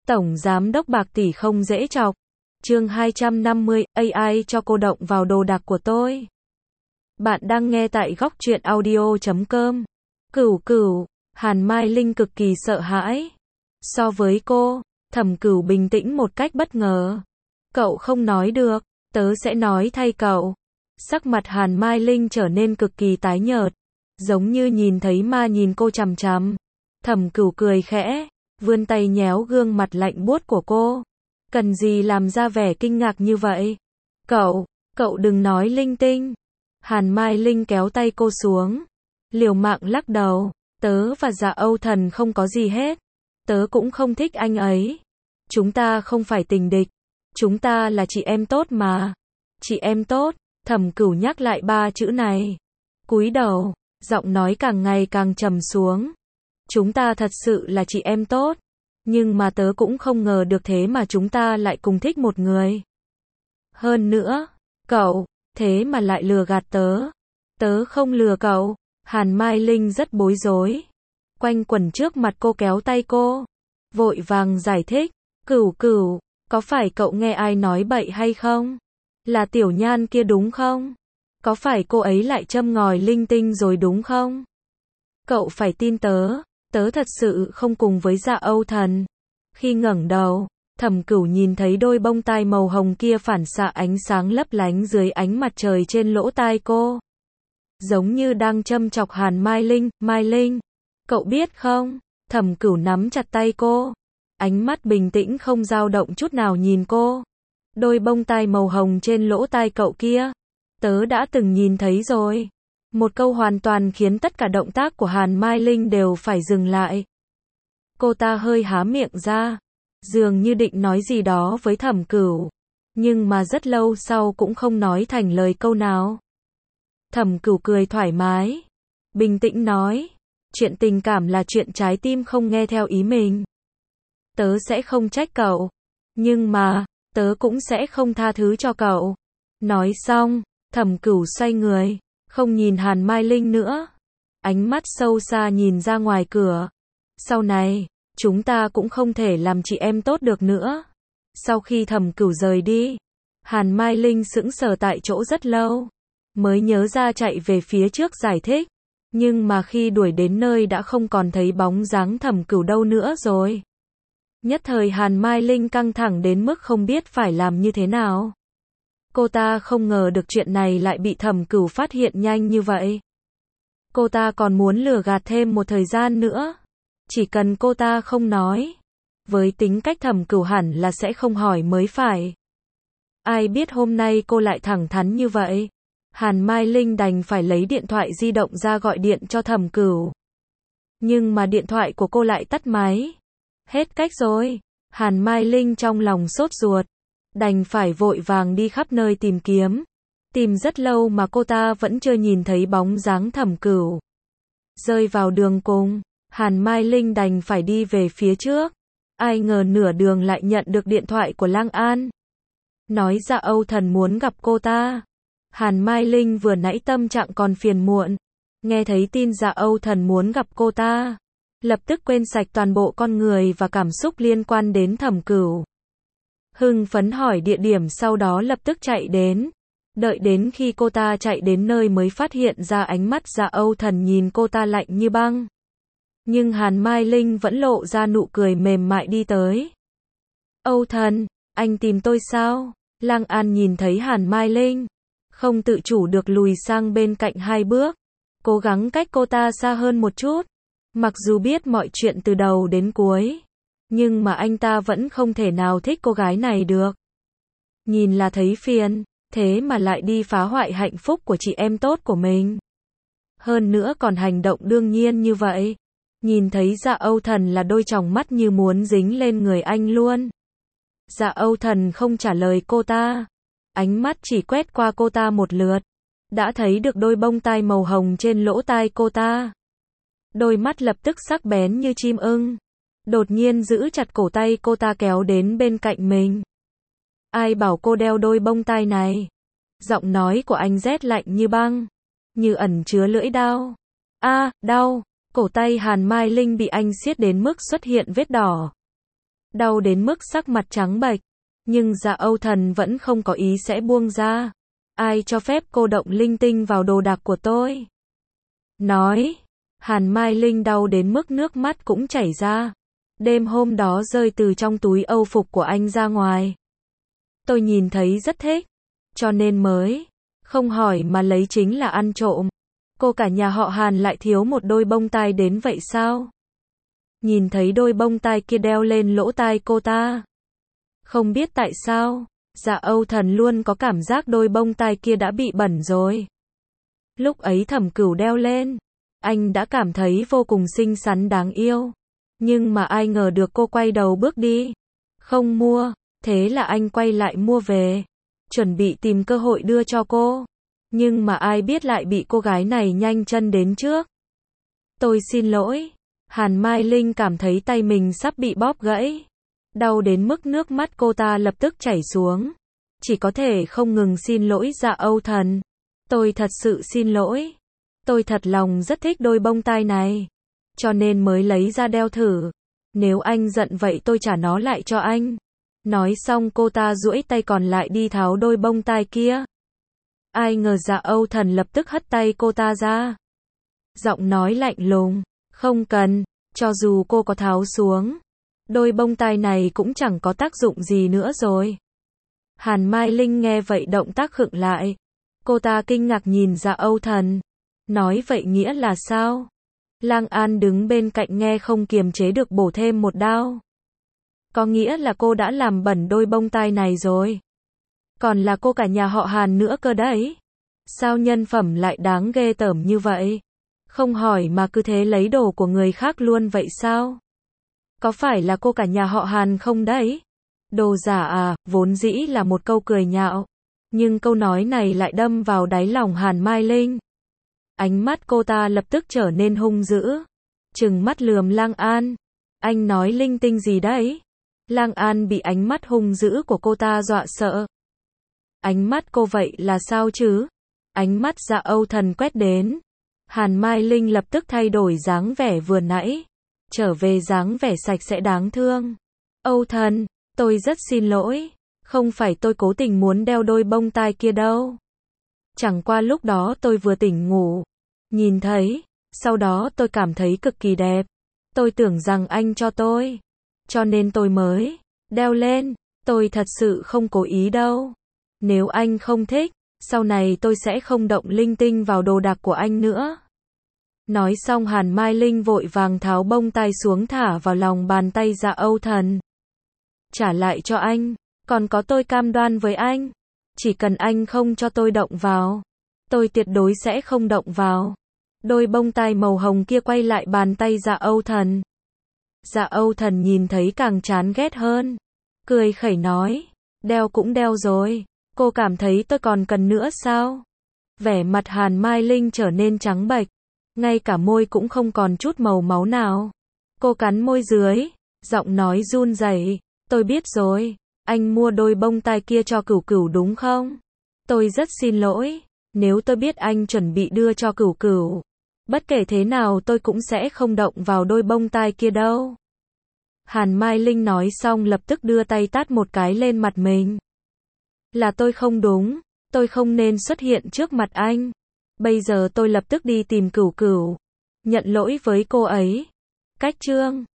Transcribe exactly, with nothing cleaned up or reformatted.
Tổng giám đốc bạc tỷ không dễ chọc. Chương hai trăm năm mươi, a i cho cô động vào đồ đạc của tôi. Bạn đang nghe tại góc truyện audio chấm com. Cửu Cửu, Hàn Mai Linh cực kỳ sợ hãi. So với cô, Thẩm Cửu bình tĩnh một cách bất ngờ. Cậu không nói được, tớ sẽ nói thay cậu. Sắc mặt Hàn Mai Linh trở nên cực kỳ tái nhợt, giống như nhìn thấy ma nhìn cô chằm chằm. Thẩm Cửu cười khẽ, vươn tay nhéo gương mặt lạnh buốt của cô. Cần gì làm ra vẻ kinh ngạc như vậy? Cậu, cậu đừng nói linh tinh. Hàn Mai Linh kéo tay cô xuống, liều mạng lắc đầu. Tớ và Dạ Âu Thần không có gì hết. Tớ cũng không thích anh ấy. Chúng ta không phải tình địch. Chúng ta là chị em tốt mà. Chị em tốt. Thẩm Cửu nhắc lại ba chữ này. Cúi đầu, giọng nói càng ngày càng trầm xuống. Chúng ta thật sự là chị em tốt. Nhưng mà tớ cũng không ngờ được thế mà chúng ta lại cùng thích một người. Hơn nữa, cậu, thế mà lại lừa gạt tớ. Tớ không lừa cậu. Hàn Mai Linh rất bối rối. Quanh quẩn trước mặt cô kéo tay cô. Vội vàng giải thích. Cửu Cửu, có phải cậu nghe ai nói bậy hay không? Là Tiểu Nhan kia đúng không? Có phải cô ấy lại châm ngòi linh tinh rồi đúng không? Cậu phải tin tớ. Tớ thật sự không cùng với Dạ Âu Thần. Khi ngẩng đầu, Thẩm Cửu nhìn thấy đôi bông tai màu hồng kia phản xạ ánh sáng lấp lánh dưới ánh mặt trời trên lỗ tai cô. Giống như đang châm chọc Hàn Mai Linh. Mai Linh, cậu biết không? Thẩm Cửu nắm chặt tay cô. Ánh mắt bình tĩnh không dao động chút nào nhìn cô. Đôi bông tai màu hồng trên lỗ tai cậu kia, tớ đã từng nhìn thấy rồi. Một câu hoàn toàn khiến tất cả động tác của Hàn Mai Linh đều phải dừng lại. Cô ta hơi há miệng ra, dường như định nói gì đó với Thẩm Cửu, nhưng mà rất lâu sau cũng không nói thành lời câu nào. Thẩm Cửu cười thoải mái, bình tĩnh nói, chuyện tình cảm là chuyện trái tim không nghe theo ý mình. Tớ sẽ không trách cậu, nhưng mà, tớ cũng sẽ không tha thứ cho cậu. Nói xong, Thẩm Cửu xoay người, không nhìn Hàn Mai Linh nữa. Ánh mắt sâu xa nhìn ra ngoài cửa. Sau này, chúng ta cũng không thể làm chị em tốt được nữa. Sau khi Thẩm Cửu rời đi, Hàn Mai Linh sững sờ tại chỗ rất lâu, mới nhớ ra chạy về phía trước giải thích. Nhưng mà khi đuổi đến nơi đã không còn thấy bóng dáng Thẩm Cửu đâu nữa rồi. Nhất thời Hàn Mai Linh căng thẳng đến mức không biết phải làm như thế nào. Cô ta không ngờ được chuyện này lại bị Thẩm Cửu phát hiện nhanh như vậy. Cô ta còn muốn lừa gạt thêm một thời gian nữa. Chỉ cần cô ta không nói. Với tính cách Thẩm Cửu hẳn là sẽ không hỏi mới phải. Ai biết hôm nay cô lại thẳng thắn như vậy. Hàn Mai Linh đành phải lấy điện thoại di động ra gọi điện cho Thẩm Cửu. Nhưng mà điện thoại của cô lại tắt máy. Hết cách rồi. Hàn Mai Linh trong lòng sốt ruột. Đành phải vội vàng đi khắp nơi tìm kiếm. Tìm rất lâu mà cô ta vẫn chưa nhìn thấy bóng dáng Thẩm Cửu. Rơi vào đường cùng, Hàn Mai Linh đành phải đi về phía trước. Ai ngờ nửa đường lại nhận được điện thoại của Lang An. Nói Dạ Âu Thần muốn gặp cô ta. Hàn Mai Linh vừa nãy tâm trạng còn phiền muộn. Nghe thấy tin Dạ Âu Thần muốn gặp cô ta, lập tức quên sạch toàn bộ con người và cảm xúc liên quan đến Thẩm Cửu. Hưng phấn hỏi địa điểm, sau đó lập tức chạy đến. Đợi đến khi cô ta chạy đến nơi mới phát hiện ra ánh mắt Dạ Âu Thần nhìn cô ta lạnh như băng. Nhưng Hàn Mai Linh vẫn lộ ra nụ cười mềm mại đi tới. Âu Thần, anh tìm tôi sao? Lang An nhìn thấy Hàn Mai Linh, không tự chủ được lùi sang bên cạnh hai bước, cố gắng cách cô ta xa hơn một chút. Mặc dù biết mọi chuyện từ đầu đến cuối, nhưng mà anh ta vẫn không thể nào thích cô gái này được. Nhìn là thấy phiền, thế mà lại đi phá hoại hạnh phúc của chị em tốt của mình. Hơn nữa còn hành động đương nhiên như vậy. Nhìn thấy Dạ Âu Thần là đôi tròng mắt như muốn dính lên người anh luôn. Dạ Âu Thần không trả lời cô ta. Ánh mắt chỉ quét qua cô ta một lượt. Đã thấy được đôi bông tai màu hồng trên lỗ tai cô ta. Đôi mắt lập tức sắc bén như chim ưng. Đột nhiên giữ chặt cổ tay cô ta kéo đến bên cạnh mình. Ai bảo cô đeo đôi bông tai này? Giọng nói của anh rét lạnh như băng, như ẩn chứa lưỡi dao. A, à, đau. Cổ tay Hàn Mai Linh bị anh siết đến mức xuất hiện vết đỏ. đau đến mức sắc mặt trắng bệch. Nhưng Dạ Âu Thần vẫn không có ý sẽ buông ra. Ai cho phép cô động linh tinh vào đồ đạc của tôi? Nói. Hàn Mai Linh đau đến mức nước mắt cũng chảy ra. Đêm hôm đó rơi từ trong túi âu phục của anh ra ngoài. Tôi nhìn thấy rất thích. Cho nên mới. Không hỏi mà lấy chính là ăn trộm. Cô cả nhà họ Hàn lại thiếu một đôi bông tai đến vậy sao? Nhìn thấy đôi bông tai kia đeo lên lỗ tai cô ta. Không biết tại sao, Dạ Âu Thần luôn có cảm giác đôi bông tai kia đã bị bẩn rồi. Lúc ấy Thẩm Cửu đeo lên, anh đã cảm thấy vô cùng xinh xắn đáng yêu. Nhưng mà ai ngờ được cô quay đầu bước đi. Không mua, thế là anh quay lại mua về. Chuẩn bị tìm cơ hội đưa cho cô. Nhưng mà ai biết lại bị cô gái này nhanh chân đến trước. Tôi xin lỗi. Hàn Mai Linh cảm thấy tay mình sắp bị bóp gãy. Đau đến mức nước mắt cô ta lập tức chảy xuống. Chỉ có thể không ngừng xin lỗi Dạ Âu Thần. Tôi thật sự xin lỗi. Tôi thật lòng rất thích đôi bông tai này. Cho nên mới lấy ra đeo thử. Nếu anh giận vậy tôi trả nó lại cho anh. Nói xong cô ta duỗi tay còn lại đi tháo đôi bông tai kia. Ai ngờ Dạ Âu Thần lập tức hất tay cô ta ra. Giọng nói lạnh lùng. Không cần, cho dù cô có tháo xuống. Đôi bông tai này cũng chẳng có tác dụng gì nữa rồi. Hàn Mai Linh nghe vậy động tác khựng lại. Cô ta kinh ngạc nhìn Dạ Âu Thần. Nói vậy nghĩa là sao? Lang An đứng bên cạnh nghe không kiềm chế được bổ thêm một đao. Có nghĩa là cô đã làm bẩn đôi bông tai này rồi. Còn là cô cả nhà họ Hàn nữa cơ đấy. Sao nhân phẩm lại đáng ghê tởm như vậy? Không hỏi mà cứ thế lấy đồ của người khác luôn vậy sao? Có phải là cô cả nhà họ Hàn không đấy? Đồ giả à, vốn dĩ là một câu cười nhạo. Nhưng câu nói này lại đâm vào đáy lòng Hàn Mai Linh. Ánh mắt cô ta lập tức trở nên hung dữ. Trừng mắt lườm Lang An. Anh nói linh tinh gì đấy? Lang An bị ánh mắt hung dữ của cô ta dọa sợ. Ánh mắt cô vậy là sao chứ? Ánh mắt Dạ Âu Thần quét đến. Hàn Mai Linh lập tức thay đổi dáng vẻ vừa nãy. Trở về dáng vẻ sạch sẽ đáng thương. Âu Thần, tôi rất xin lỗi. Không phải tôi cố tình muốn đeo đôi bông tai kia đâu. Chẳng qua lúc đó tôi vừa tỉnh ngủ. Nhìn thấy. Sau đó tôi cảm thấy cực kỳ đẹp. Tôi tưởng rằng anh cho tôi. Cho nên tôi mới đeo lên. Tôi thật sự không cố ý đâu. Nếu anh không thích, sau này tôi sẽ không động linh tinh vào đồ đạc của anh nữa. Nói xong Hàn Mai Linh vội vàng tháo bông tai xuống thả vào lòng bàn tay Dạ Âu Thần. Trả lại cho anh, còn có tôi cam đoan với anh. Chỉ cần anh không cho tôi động vào, tôi tuyệt đối sẽ không động vào. Đôi bông tai màu hồng kia quay lại bàn tay Dạ Âu Thần. Dạ Âu Thần nhìn thấy càng chán ghét hơn. Cười khẩy nói, đeo cũng đeo rồi. Cô cảm thấy tôi còn cần nữa sao? Vẻ mặt Hàn Mai Linh trở nên trắng bệch. Ngay cả môi cũng không còn chút màu máu nào. Cô cắn môi dưới. Giọng nói run rẩy. Tôi biết rồi. Anh mua đôi bông tai kia cho Cửu Cửu đúng không? Tôi rất xin lỗi. Nếu tôi biết anh chuẩn bị đưa cho Cửu Cửu. Bất kể thế nào tôi cũng sẽ không động vào đôi bông tai kia đâu. Hàn Mai Linh nói xong lập tức đưa tay tát một cái lên mặt mình. Là tôi không đúng. Tôi không nên xuất hiện trước mặt anh. Bây giờ tôi lập tức đi tìm Cửu Cửu. Nhận lỗi với cô ấy. Cách chương